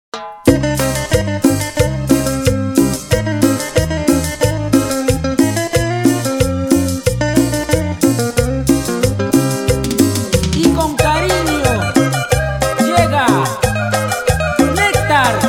Y con cariño llega Néctar.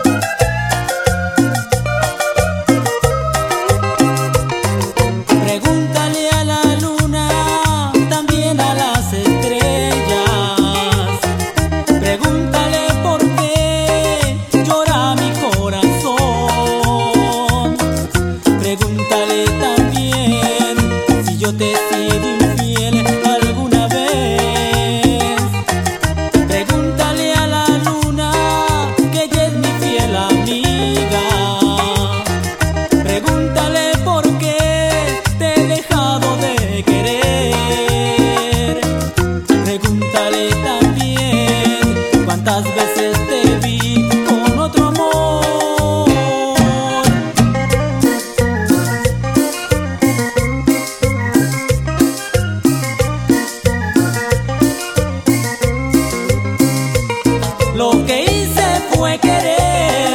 Pregúntale a la luna, también a las estrellas. Pregúntale por qué llora mi corazón. Pregúntale también si yo te he sido infiel alguna vez. Pregúntale a la luna que ella es mi fiel amiga. Pregúntale por qué te he dejado de querer. Pregúntale también cuántas veces te vi con otro amor. Lo que hice fue querer